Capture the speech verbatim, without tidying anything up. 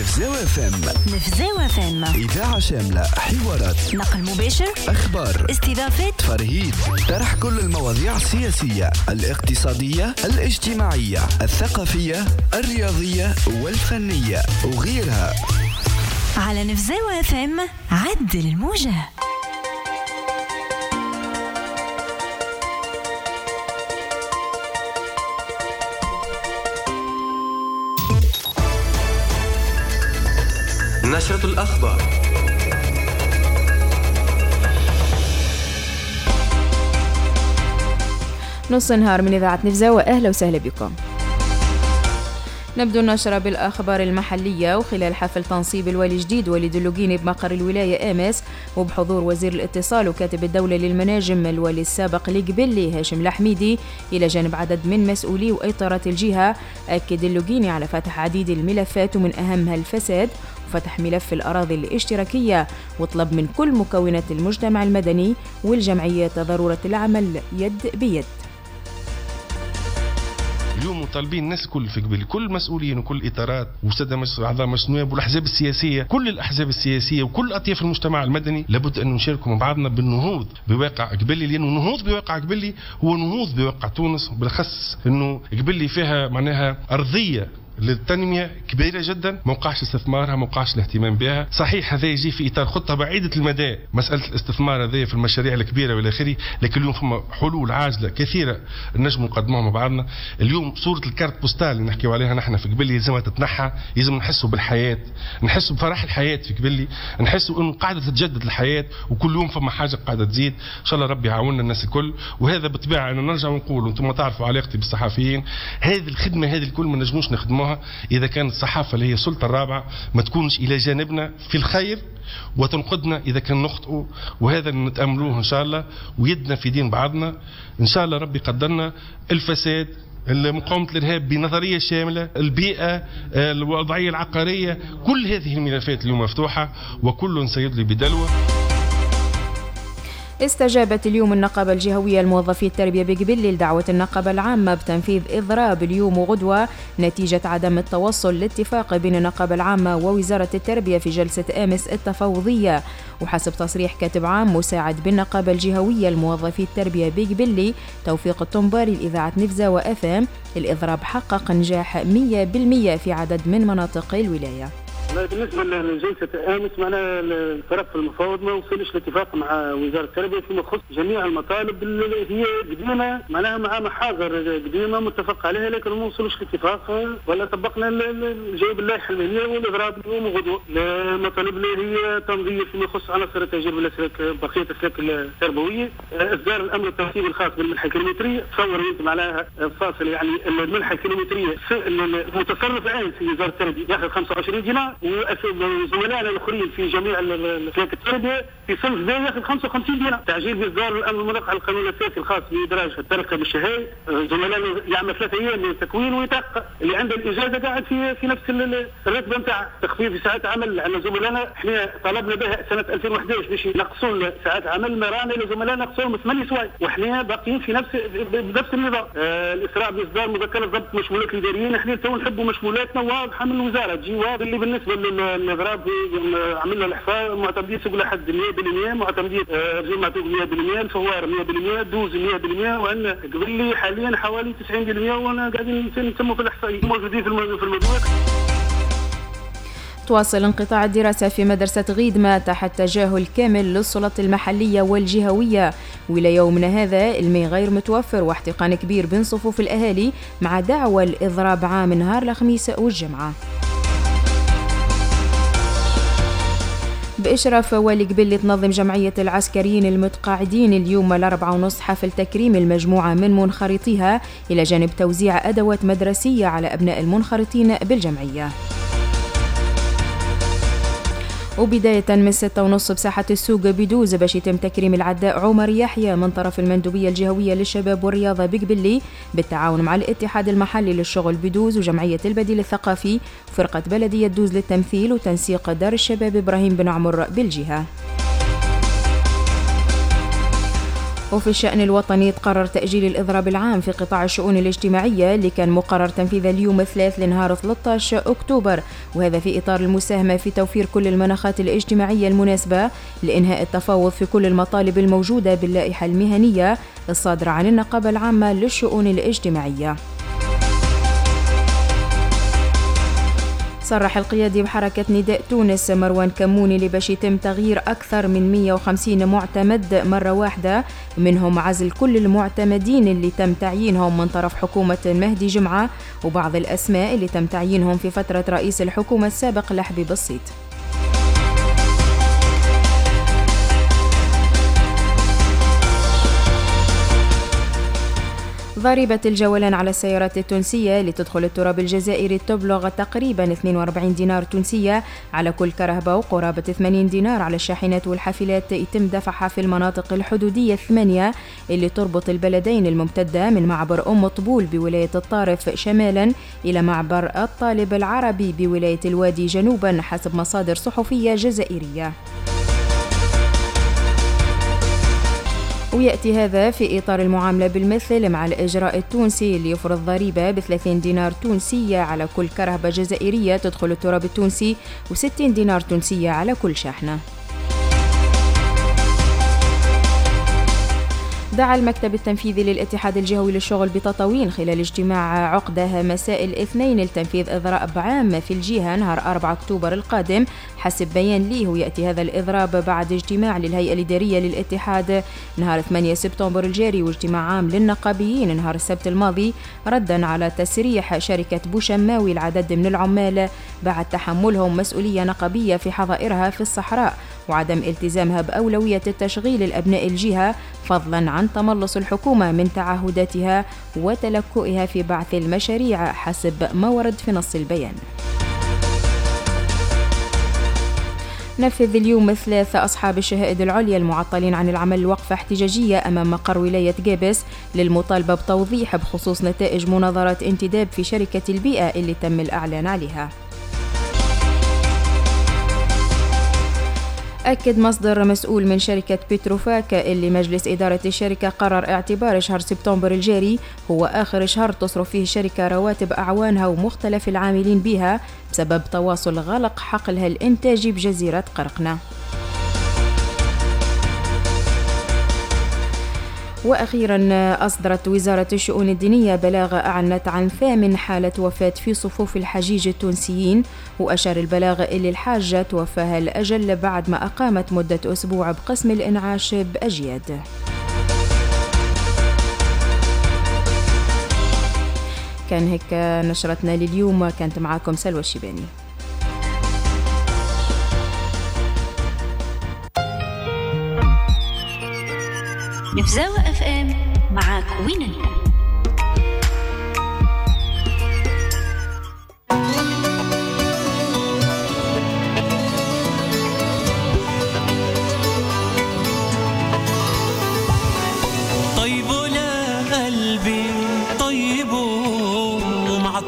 نفزاو اف ام. نفزاو اف ام إذاعة شاملة، حوارات، نقل مباشر، أخبار، استضافات، ترهيد، طرح كل المواضيع السياسية، الاقتصادية، الاجتماعية، الثقافية، الرياضية والفنية وغيرها. على نفزاو اف ام عدل الموجة. نشرة الأخبار. نص نهار من إذاعة نفزاو، وأهلا وسهلا بكم. نبدو النشرة بالأخبار المحلية، وخلال حفل تنصيب الوالي الجديد وليد دلوقيني بمقر الولاية آمس وبحضور وزير الاتصال وكاتب الدولة للمناجم الوالي السابق لقبلي هاشم الحميدي إلى جانب عدد من مسؤولي وإطارات الجهة، أكد دلوقيني على فتح عديد الملفات ومن أهمها الفساد وفتح ملف الأراضي الاشتراكية، وطلب من كل مكونات المجتمع المدني والجمعيات ضرورة العمل يد بيد. اليوم مطالبين الناس كل في قبل كل مسؤولين وكل اطارات وساده اعضاء مجلس النواب والاحزاب السياسيه، كل الاحزاب السياسيه وكل اطياف المجتمع المدني لابد ان نشاركوا مع بعضنا بالنهوض بواقع قبلي، لانه النهوض بواقع قبلي هو نهوض بواقع تونس، وبالاخص انه قبلي فيها معناها ارضيه للتنمية كبيرة جدا، موقعش استثمارها، موقعش الاهتمام بها. صحيح هذا يجي في إطار خطة بعيدة المدى، مسألة الاستثمار هذه في المشاريع الكبيرة والآخري، لكن اليوم فما حلول عاجلة كثيرة نجم نقدموها مع بعضنا. اليوم صورة الكارت بوستال اللي نحكيو عليها نحن في قبلي لازمها تتنحى، لازم نحسوا بالحياة، نحسوا بفرح الحياة في قبلي، نحسوا إنه قاعدة تتجدد الحياة وكل يوم فما حاجة قاعدة تزيد. إن شاء الله ربي يعاوننا الناس الكل. وهذا بالطبيعة أنا نرجع ونقول، وأنتم تعرفوا علاقتي بالصحفيين، هذه الخدمة هذه الكل ما نجموش نخدموها إذا كانت الصحافة اللي هي السلطة الرابعة ما تكونش إلى جانبنا في الخير وتنقدنا إذا كان نخطئوا، وهذا نتأملوه إن شاء الله، ويدنا في دين بعضنا إن شاء الله. ربي قدرنا الفساد، مقاومة الإرهاب بنظرية شاملة، البيئة، الوضعية العقارية، كل هذه الملفات اليوم مفتوحة وكل سيدلي بدلوة. استجابت اليوم النقابة الجهوية لموظفي التربية بقبلي لدعوة النقابة العامة بتنفيذ إضراب اليوم وغدوة نتيجة عدم التوصل لاتفاق بين النقابة العامة ووزارة التربية في جلسة آمس التفاوضية. وحسب تصريح كاتب عام مساعد بالنقابة الجهوية لموظفي التربية بقبلي توفيق الطنباري لإذاعة نفزاو اف ام، الإضراب حقق نجاح مية بالمية في عدد من مناطق الولاية. بالنسبه لجلسه امس، معناها الطرف المفاوض ما وصلش لاتفاق مع وزاره التربيه فيما يخص جميع المطالب اللي هي قديمه، معناها مع محاضر قديمه متفق عليها، لكن ما وصلوش لاتفاق ولا طبقنا الجواب اللائحه الماليه والاضراب اليوم وغدوه. المطالب اللي هي تنظير فيما يخص عناصر التاجير والاسلاك، بقيه الاسلاك التربويه، اصدار الامر الترتيبي الخاص بالمنحه الكيلومتريه. تصور انت معناها فاصل، يعني المنحه الكيلومتريه المتصرف الان في وزاره التربيه ياخذ خمسة وعشرين دينار، وزملائنا الاخرين في جميع الاسلاك التربيه في صنف ب ياخذ خمسة وخمسين دينار. تعجيل باصدار الامر المنقع على القانون الاساسي الخاص بادراج الترقه بالشهايه، زملائنا يعمل ثلاثة ايام من التكوين ويترقى، اللي عنده الاجازه قاعد في في نفس الرتبه نتاع تخفيف ساعات عمل. عندنا زملائنا احنا طلبنا بها سنه ألفين وأحد عشر باش ينقصون ساعات عمل، ما رانا لزملائنا نقصوهم ثمانية سوايع، واحنا باقيين في نفس بنفس النظام. آه الاسراع باصدار مذكره ضبط مشمولات الاداريين، احنا تو نحبوا مشمولاتنا واضحه من الوزاره تجي واضح. اللي بالنسبه للاضراب عملنا الاحصاء، معتمدين سوق لحد مية بالمية، معتمدين رجال معتوق مية بالمية، الفوار مية بالمية، دوز مية بالمية، وعندنا قبل لي حاليا حوالي تسعين بالمية، وانا قاعدين نتموا في الاحصائيات موجودين في الموضوع. تواصل انقطاع الدراسة في مدرسة غيدمة تحت تجاهل كامل للسلطات المحلية والجهوية، وإلى يومنا هذا الماء غير متوفر واحتقان كبير بين صفوف الأهالي، مع دعوى الإضراب عام نهار الخميس والجمعة. بإشراف والي قبلي تنظم جمعية العسكريين المتقاعدين اليوم الأربعة ونص حفل تكريم المجموعة من منخرطيها، إلى جانب توزيع أدوات مدرسية على أبناء المنخرطين بالجمعية. وبداية من ستة ونص بساحة السوق بدوز باش يتم تكريم العداء عمر يحيى من طرف المندوبية الجهوية للشباب والرياضة بقبلي بالتعاون مع الاتحاد المحلي للشغل بدوز وجمعية البديل الثقافي وفرقة بلدية دوز للتمثيل وتنسيق دار الشباب إبراهيم بن عمر بالجهة. وفي الشأن الوطني تقرر تأجيل الإضراب العام في قطاع الشؤون الاجتماعية اللي كان مقرر تنفيذه اليوم الثلاث لنهار ثلاثة عشر أكتوبر، وهذا في إطار المساهمة في توفير كل المناخات الاجتماعية المناسبة لإنهاء التفاوض في كل المطالب الموجودة باللائحة المهنية الصادرة عن النقابة العامة للشؤون الاجتماعية. صرح القيادي بحركة نداء تونس مروان كموني لباش يتم تغيير أكثر من مئة وخمسين معتمد مرة واحدة، منهم عزل كل المعتمدين اللي تم تعيينهم من طرف حكومة مهدي جمعة وبعض الأسماء اللي تم تعيينهم في فترة رئيس الحكومة السابق لحبيب الصيت. ضريبة الجولان على السيارات التونسية لتدخل التراب الجزائري تبلغ تقريبا اثنين وأربعين دينار تونسية على كل كرهبة، وقرابة ثمانين دينار على الشاحنات والحافلات يتم دفعها في المناطق الحدودية الثمانية اللي تربط البلدين الممتدة من معبر أم طبول بولاية الطارف شمالا إلى معبر الطالب العربي بولاية الوادي جنوبا حسب مصادر صحفية جزائرية. ويأتي هذا في إطار المعاملة بالمثل مع الإجراء التونسي اللي يفرض ضريبة بثلاثين دينار تونسية على كل كرهبة جزائرية تدخل التراب التونسي وستين دينار تونسية على كل شاحنة. دعا المكتب التنفيذي للاتحاد الجهوي للشغل بتطاوين خلال اجتماع عقده مساء الاثنين لتنفيذ إضراب عام في الجهة نهار أربعة أكتوبر القادم حسب بيان ليه. ويأتي هذا الإضراب بعد اجتماع للهيئة الإدارية للاتحاد نهار ثمانية سبتمبر الجاري واجتماع عام للنقابيين نهار السبت الماضي ردا على تسريح شركة بوشماوي العدد من العمال بعد تحملهم مسؤولية نقابية في حظائرها في الصحراء وعدم التزامها بأولوية التشغيل الأبناء الجهة فضلا عن تملص الحكومة من تعهداتها وتلكؤها في بعث المشاريع حسب ما ورد في نص البيان. نفذ اليوم الثلاث أصحاب الشهائد العليا المعطلين عن العمل وقفة احتجاجية أمام مقر ولاية جابس للمطالبة بتوضيح بخصوص نتائج مناظرات انتداب في شركة البيئة اللي تم الإعلان عليها. أكد مصدر مسؤول من شركة بتروفاك اللي مجلس إدارة الشركة قرر اعتبار شهر سبتمبر الجاري هو آخر شهر تصرف فيه الشركة رواتب أعوانها ومختلف العاملين بها بسبب تواصل غلق حقلها الإنتاجي بجزيرة قرقنة. وأخيرا أصدرت وزارة الشؤون الدينية بلاغ أعلنت عن ثامن حالة وفاة في صفوف الحجيج التونسيين، وأشار البلاغ اللي الحاجة توفاها الأجل بعد ما أقامت مدة أسبوع بقسم الإنعاش بأجياد. كان هيك نشرتنا لليوم، كانت معاكم سلوى الشيباني. نفزاوة اف ام معاك وين انت؟